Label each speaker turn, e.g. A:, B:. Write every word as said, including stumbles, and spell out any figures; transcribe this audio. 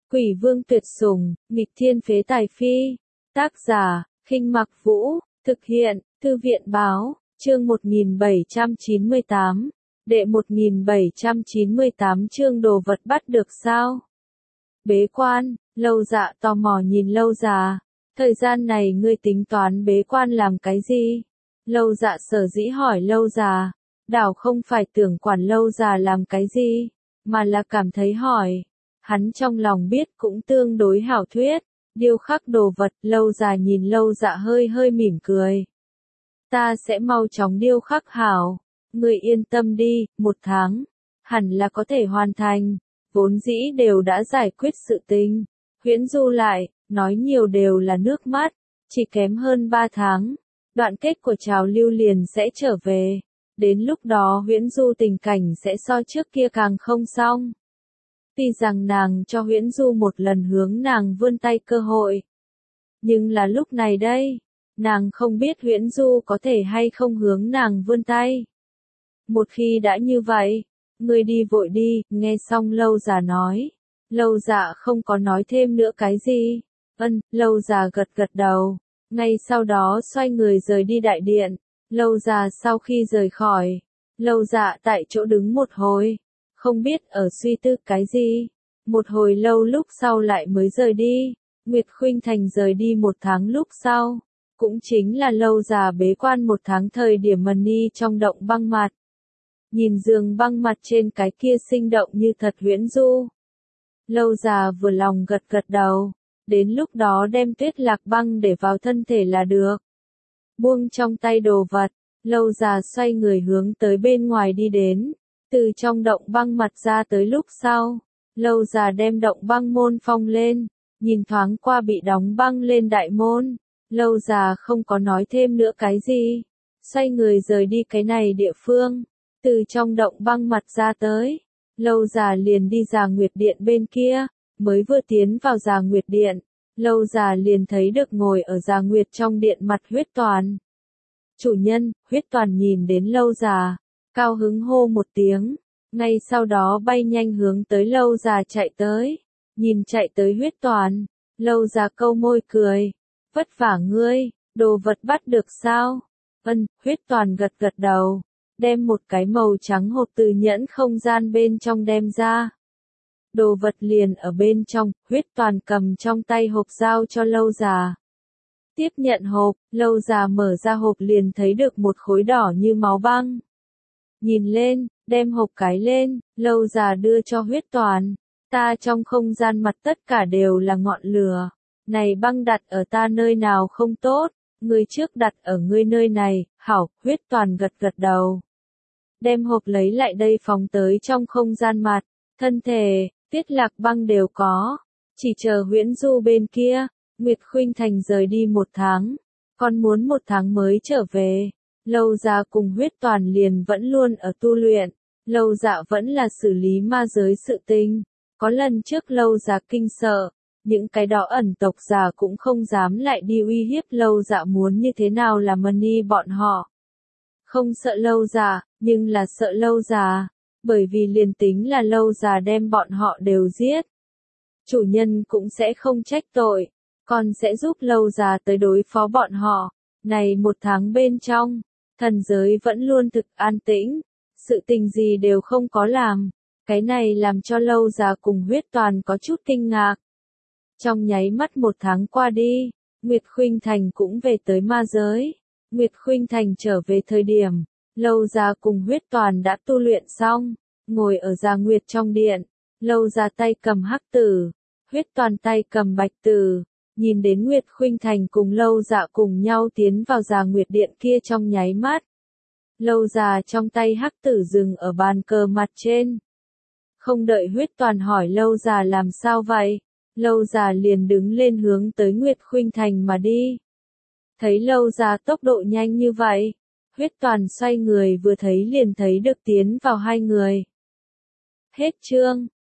A: Quỷ vương tuyệt sủng, nghịch thiên phế tài phi. Tác giả, Khinh Mặc Vũ, thực hiện, Thư viện báo, chương một nghìn bảy trăm chín mươi tám, đệ một nghìn bảy trăm chín mươi tám chương đồ vật bắt được sao? Bế quan, Lâu Dạ tò mò nhìn Lâu Già, thời gian này ngươi tính toán bế quan làm cái gì? Lâu Dạ sở dĩ hỏi Lâu Già, đảo không phải tưởng quản Lâu Già làm cái gì, mà là cảm thấy hỏi. Hắn trong lòng biết cũng tương đối hảo thuyết, điêu khắc đồ vật. Lâu Già nhìn Lâu Dạ hơi hơi mỉm cười. Ta sẽ mau chóng điêu khắc hảo, ngươi yên tâm đi, một tháng, hẳn là có thể hoàn thành, vốn dĩ đều đã giải quyết sự tình. Huyễn Du lại, nói nhiều đều là nước mắt, chỉ kém hơn ba tháng, đoạn kết của trào lưu liền sẽ trở về, đến lúc đó Huyễn Du tình cảnh sẽ so trước kia càng không xong. Tuy rằng nàng cho Huyễn Du một lần hướng nàng vươn tay cơ hội, nhưng là lúc này đây, nàng không biết Huyễn Du có thể hay không hướng nàng vươn tay. Một khi đã như vậy, ngươi đi vội đi. Nghe xong Lâu Già nói, Lâu Dạ không có nói thêm nữa cái gì. Ân, Lâu Già gật gật đầu, ngay sau đó xoay người rời đi đại điện. Lâu Già sau khi rời khỏi, Lâu Dạ tại chỗ đứng một hồi, không biết ở suy tư cái gì. Một hồi lâu lúc sau lại mới rời đi. Nguyệt Khuynh Thành rời đi một tháng lúc sau, cũng chính là Lâu Già bế quan một tháng thời điểm Mần Ni trong động băng mặt. Nhìn giường băng mặt trên cái kia sinh động như thật Huyễn Du, Lâu Già vừa lòng gật gật đầu, đến lúc đó đem Tuyết Lạc băng để vào thân thể là được. Buông trong tay đồ vật, Lâu Già xoay người hướng tới bên ngoài đi đến, từ trong động băng mặt ra tới lúc sau, Lâu Già đem động băng môn phong lên, nhìn thoáng qua bị đóng băng lên đại môn, Lâu Già không có nói thêm nữa cái gì, xoay người rời đi cái này địa phương. Từ trong động băng mặt ra tới, Lâu Già liền đi Già Nguyệt Điện bên kia, mới vừa tiến vào Già Nguyệt Điện, Lâu Già liền thấy được ngồi ở Già Nguyệt trong điện mặt Huyết Toàn. Chủ nhân. Huyết Toàn nhìn đến Lâu Già, cao hứng hô một tiếng, ngay sau đó bay nhanh hướng tới Lâu Già chạy tới, nhìn chạy tới Huyết Toàn, Lâu Già câu môi cười, vất vả ngươi, đồ vật bắt được sao? Ân, Huyết Toàn gật gật đầu, đem một cái màu trắng hộp từ nhẫn không gian bên trong đem ra. Đồ vật liền ở bên trong, Huyết Toàn cầm trong tay hộp giao cho Lâu Già. Tiếp nhận hộp, Lâu Già mở ra hộp liền thấy được một khối đỏ như máu băng. Nhìn lên, đem hộp cái lên, Lâu Già đưa cho Huyết Toàn. Ta trong không gian mặt tất cả đều là ngọn lửa. Này băng đặt ở ta nơi nào không tốt, ngươi trước đặt ở ngươi nơi này. Hảo. Huyết Toàn gật gật đầu, đem hộp lấy lại đây phóng tới trong không gian mặt. Thân thể, Tuyết Lạc băng đều có, chỉ chờ Huyễn Du bên kia. Nguyệt Khuynh Thành rời đi một tháng, còn muốn một tháng mới trở về. Lâu Già cùng Huyết Toàn liền vẫn luôn ở tu luyện. Lâu Dạ vẫn là xử lý ma giới sự tình. Có lần trước Lâu Già kinh sợ, những cái đó ẩn tộc già cũng không dám lại đi uy hiếp Lâu Dạ, muốn như thế nào là Mần Ni bọn họ. Không sợ Lâu Già, nhưng là sợ Lâu Già, bởi vì liền tính là Lâu Già đem bọn họ đều giết, chủ nhân cũng sẽ không trách tội, còn sẽ giúp Lâu Già tới đối phó bọn họ. Này một tháng bên trong, thần giới vẫn luôn thực an tĩnh, sự tình gì đều không có làm, cái này làm cho Lâu Già cùng Huyết Toàn có chút kinh ngạc. Trong nháy mắt một tháng qua đi, Nguyệt Khuynh Thành cũng về tới ma giới. Nguyệt Khuynh Thành trở về thời điểm, Lâu Già cùng Huyết Toàn đã tu luyện xong, ngồi ở Già Nguyệt trong điện. Lâu Già tay cầm hắc tử, Huyết Toàn tay cầm bạch tử, nhìn đến Nguyệt Khuynh Thành cùng Lâu Dạ cùng nhau tiến vào Già Nguyệt điện kia trong nháy mắt. Lâu Già trong tay hắc tử dừng ở bàn cờ mặt trên. Không đợi Huyết Toàn hỏi Lâu Già làm sao vậy, Lâu Già liền đứng lên hướng tới Nguyệt Khuynh Thành mà đi. Thấy Lâu Già tốc độ nhanh như vậy, Huyết Toàn xoay người vừa thấy liền thấy được tiến vào hai người. Hết chương.